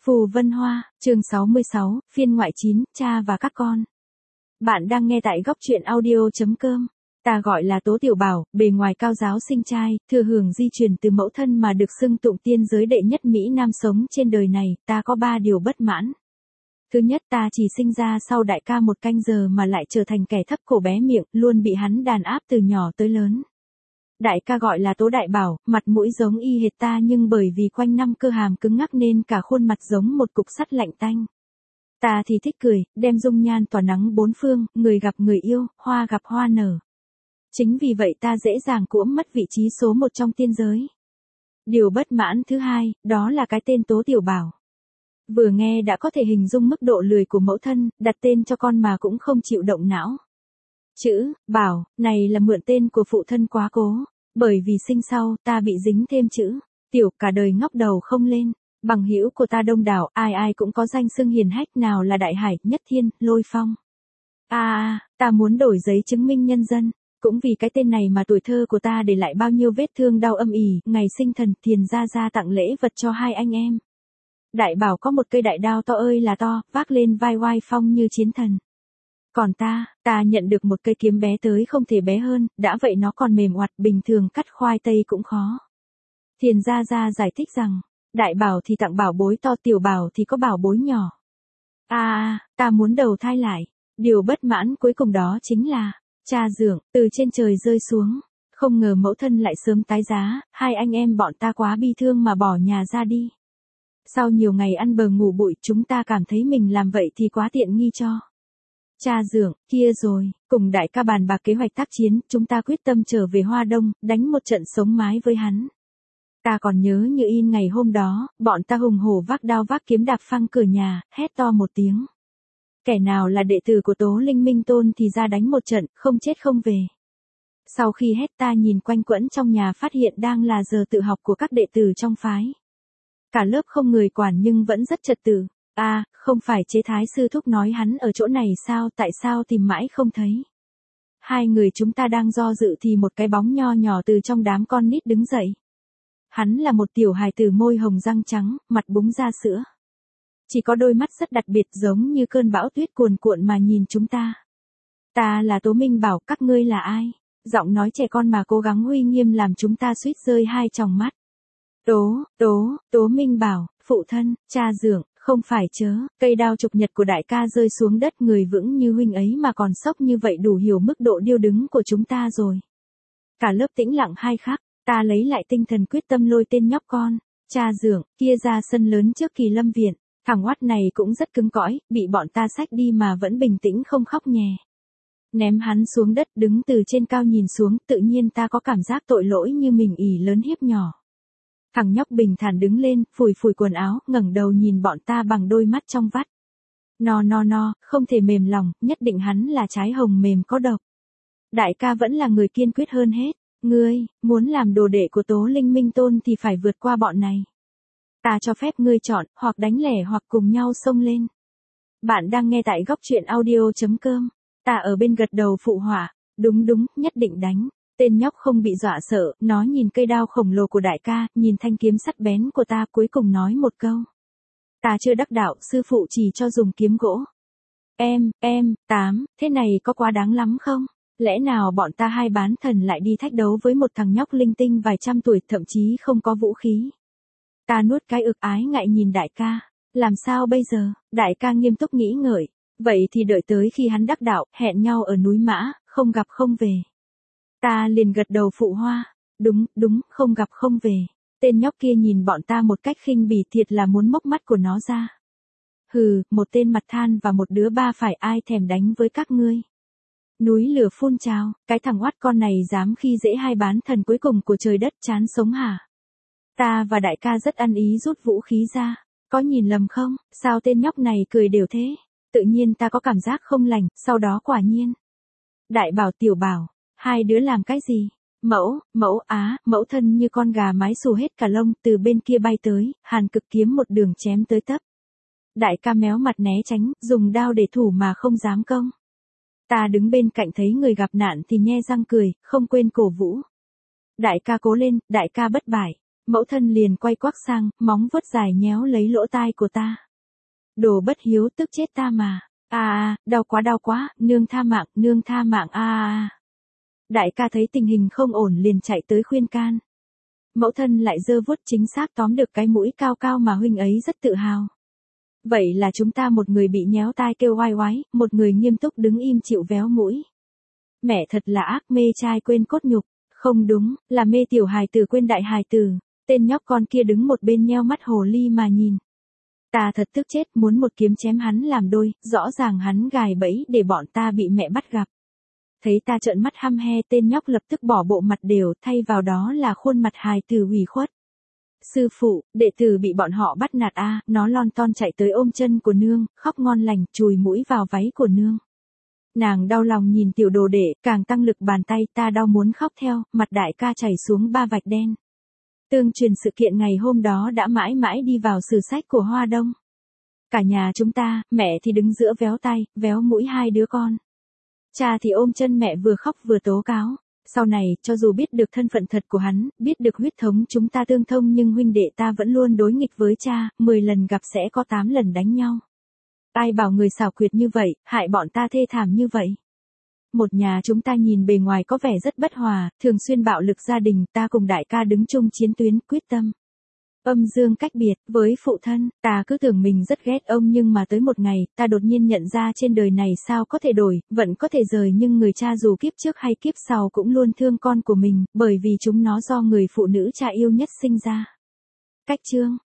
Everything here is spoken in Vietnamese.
Phù Vân Hoa, chương 66, phiên ngoại 9, cha và các con. Bạn đang nghe tại góc truyện audio.com. Ta gọi là Tố Tiểu Bảo, bề ngoài cao giáo sinh trai, thừa hưởng di truyền từ mẫu thân mà được xưng tụng tiên giới đệ nhất Mỹ Nam sống trên đời này, ta có 3 điều bất mãn. Thứ nhất, ta chỉ sinh ra sau đại ca 1 canh giờ mà lại trở thành kẻ thấp cổ bé miệng, luôn bị hắn đàn áp từ nhỏ tới lớn. Đại ca gọi là Tố Đại Bảo, mặt mũi giống y hệt ta nhưng bởi vì quanh năm cơ hàm cứng ngắc nên cả khuôn mặt giống một cục sắt lạnh tanh. Ta thì thích cười, đem dung nhan tỏa nắng bốn phương, người gặp người yêu, hoa gặp hoa nở. Chính vì vậy ta dễ dàng cũm mất vị trí số 1 trong tiên giới. Điều bất mãn thứ hai, đó là cái tên Tố Tiểu Bảo. Vừa nghe đã có thể hình dung mức độ lười của mẫu thân, đặt tên cho con mà cũng không chịu động não. Chữ Bảo này là mượn tên của phụ thân quá cố, bởi vì sinh sau ta bị dính thêm chữ Tiểu, cả đời ngóc đầu không lên. Bằng hữu của ta đông đảo, ai ai cũng có danh xưng hiền hách, nào là Đại Hải, Nhất Thiên, Lôi Phong. Ta muốn đổi giấy chứng minh nhân dân, cũng vì cái tên này mà tuổi thơ của ta để lại bao nhiêu vết thương đau âm ỉ. Ngày sinh thần, Thiền gia tặng lễ vật cho 2 anh em. Đại Bảo có một cây đại đao to ơi là to, vác lên vai oai phong như chiến thần. Còn ta nhận được một cây kiếm bé tới không thể bé hơn, đã vậy nó còn mềm oặt, bình thường cắt khoai tây cũng khó. Thiền gia giải thích rằng, Đại Bảo thì tặng bảo bối to, Tiểu Bảo thì có bảo bối nhỏ. Ta muốn đầu thai lại. Điều bất mãn cuối cùng đó chính là, cha dượng, từ trên trời rơi xuống. Không ngờ mẫu thân lại sớm tái giá, 2 anh em bọn ta quá bi thương mà bỏ nhà ra đi. Sau nhiều ngày ăn bờ ngủ bụi, chúng ta cảm thấy mình làm vậy thì quá tiện nghi cho cha dượng kia rồi. Cùng đại ca bàn bạc kế hoạch tác chiến, chúng ta quyết tâm trở về Hoa Đông, đánh một trận sống mái với hắn. Ta còn nhớ như in ngày hôm đó, bọn ta hùng hổ vác đao vác kiếm đạp phăng cửa nhà, hét to một tiếng. Kẻ nào là đệ tử của Tố Linh Minh Tôn thì ra đánh một trận, không chết không về. Sau khi hét ta nhìn quanh quẩn trong nhà phát hiện đang là giờ tự học của các đệ tử trong phái. Cả lớp không người quản nhưng vẫn rất trật tự. Không phải Chế Thái sư thúc nói hắn ở chỗ này sao, tại sao tìm mãi không thấy. 2 người chúng ta đang do dự thì một cái bóng nho nhỏ từ trong đám con nít đứng dậy. Hắn là một tiểu hài tử môi hồng răng trắng, mặt búng ra sữa. Chỉ có đôi mắt rất đặc biệt giống như cơn bão tuyết cuồn cuộn mà nhìn chúng ta. Ta là Tố Minh Bảo, các ngươi là ai? Giọng nói trẻ con mà cố gắng uy nghiêm làm chúng ta suýt rơi 2 tròng mắt. Tố Minh Bảo, phụ thân, cha dượng, không phải chớ, cây đao trục nhật của đại ca rơi xuống đất, người vững như huynh ấy mà còn sốc như vậy đủ hiểu mức độ điêu đứng của chúng ta rồi. Cả lớp tĩnh lặng 2 khắc, ta lấy lại tinh thần quyết tâm lôi tên nhóc con, cha dượng, kia ra sân lớn trước Kỳ Lâm Viện. Thằng oát này cũng rất cứng cõi, bị bọn ta xách đi mà vẫn bình tĩnh không khóc nhè. Ném hắn xuống đất, đứng từ trên cao nhìn xuống, tự nhiên ta có cảm giác tội lỗi như mình ỷ lớn hiếp nhỏ. Thằng nhóc bình thản đứng lên, phủi quần áo, ngẩng đầu nhìn bọn ta bằng đôi mắt trong vắt. No, không thể mềm lòng, nhất định hắn là trái hồng mềm có độc. Đại ca vẫn là người kiên quyết hơn hết. Ngươi, muốn làm đồ đệ của Tố Linh Minh Tôn thì phải vượt qua bọn này. Ta cho phép ngươi chọn, hoặc đánh lẻ hoặc cùng nhau xông lên. Bạn đang nghe tại góc truyện audio.com. Ta ở bên gật đầu phụ họa. Đúng, nhất định đánh. Tên nhóc không bị dọa sợ, nó nhìn cây đao khổng lồ của đại ca, nhìn thanh kiếm sắt bén của ta, cuối cùng nói một câu. Ta chưa đắc đạo, sư phụ chỉ cho dùng kiếm gỗ. Thế này có quá đáng lắm không? Lẽ nào bọn ta 2 bán thần lại đi thách đấu với một thằng nhóc linh tinh vài trăm tuổi, thậm chí không có vũ khí? Ta nuốt cái ực ái ngại nhìn đại ca. Làm sao bây giờ? Đại ca nghiêm túc nghĩ ngợi. Vậy thì đợi tới khi hắn đắc đạo, hẹn nhau ở núi Mã, không gặp không về. Ta liền gật đầu phụ hoa. Đúng, không gặp không về. Tên nhóc kia nhìn bọn ta một cách khinh bỉ, thiệt là muốn mốc mắt của nó ra. Hừ, một tên mặt than và một đứa ba phải, ai thèm đánh với các ngươi. Núi lửa phun trào, cái thằng oát con này dám khi dễ 2 bán thần cuối cùng của trời đất, chán sống hả? Ta và đại ca rất ăn ý rút vũ khí ra. Có nhìn lầm không? Sao tên nhóc này cười đều thế? Tự nhiên ta có cảm giác không lành, sau đó quả nhiên. Đại Bảo, Tiểu Bảo, 2 đứa làm cái gì? Mẫu thân như con gà mái xù hết cả lông, từ bên kia bay tới, Hàn Cực kiếm một đường chém tới tấp. Đại ca méo mặt né tránh, dùng đao để thủ mà không dám công. Ta đứng bên cạnh thấy người gặp nạn thì nhe răng cười, không quên cổ vũ. Đại ca cố lên, đại ca bất bại. Mẫu thân liền quay quắc sang, móng vuốt dài nhéo lấy lỗ tai của ta. Đồ bất hiếu, tức chết ta mà. Đau quá, nương tha mạng Đại ca thấy tình hình không ổn liền chạy tới khuyên can. Mẫu thân lại giơ vuốt chính xác tóm được cái mũi cao cao mà huynh ấy rất tự hào. Vậy là chúng ta một người bị nhéo tai kêu oai oái, một người nghiêm túc đứng im chịu véo mũi. Mẹ thật là ác, mê trai quên cốt nhục. Không đúng, là mê tiểu hài tử quên đại hài tử. Tên nhóc con kia đứng một bên nheo mắt hồ ly mà nhìn. Ta thật tức chết, muốn một kiếm chém hắn làm đôi, rõ ràng hắn gài bẫy để bọn ta bị mẹ bắt gặp. Thấy ta trợn mắt hăm he, tên nhóc lập tức bỏ bộ mặt đều, thay vào đó là khuôn mặt hài tử ủy khuất. Sư phụ, đệ tử bị bọn họ bắt nạt nó lon ton chạy tới ôm chân của nương, khóc ngon lành, chùi mũi vào váy của nương. Nàng đau lòng nhìn tiểu đồ đệ, càng tăng lực bàn tay, ta đau muốn khóc theo, mặt đại ca chảy xuống 3 vạch đen. Tương truyền sự kiện ngày hôm đó đã mãi mãi đi vào sử sách của Hoa Đông. Cả nhà chúng ta, mẹ thì đứng giữa véo tay, véo mũi hai đứa con. Cha thì ôm chân mẹ vừa khóc vừa tố cáo. Sau này, cho dù biết được thân phận thật của hắn, biết được huyết thống chúng ta tương thông nhưng huynh đệ ta vẫn luôn đối nghịch với cha, 10 lần gặp sẽ có 8 lần đánh nhau. Ai bảo người xảo quyệt như vậy, hại bọn ta thê thảm như vậy. Một nhà chúng ta nhìn bề ngoài có vẻ rất bất hòa, thường xuyên bạo lực gia đình, ta cùng đại ca đứng chung chiến tuyến, quyết tâm. Âm dương cách biệt, với phụ thân, ta cứ tưởng mình rất ghét ông nhưng mà tới một ngày, ta đột nhiên nhận ra trên đời này sao có thể đổi, vẫn có thể rời nhưng người cha dù kiếp trước hay kiếp sau cũng luôn thương con của mình, bởi vì chúng nó do người phụ nữ cha yêu nhất sinh ra. Cách chương